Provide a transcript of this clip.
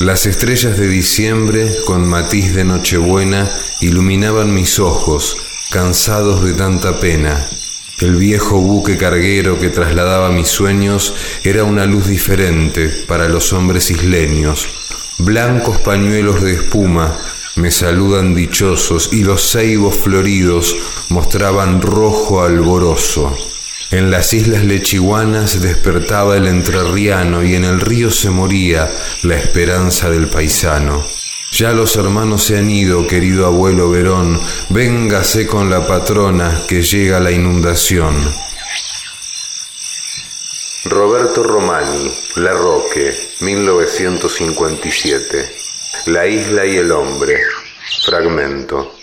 Las estrellas de diciembre, con matiz de Nochebuena, iluminaban mis ojos, cansados de tanta pena. El viejo buque carguero que trasladaba mis sueños era una luz diferente para los hombres isleños. Blancos pañuelos de espuma me saludan dichosos y los ceibos floridos mostraban rojo alborozo. En las islas lechiguanas despertaba el entrerriano y en el río se moría la esperanza del paisano. Ya los hermanos se han ido, querido abuelo Verón, véngase con la patrona que llega la inundación. Roberto Romani, La Roque, 1957. La isla y el hombre. Fragmento.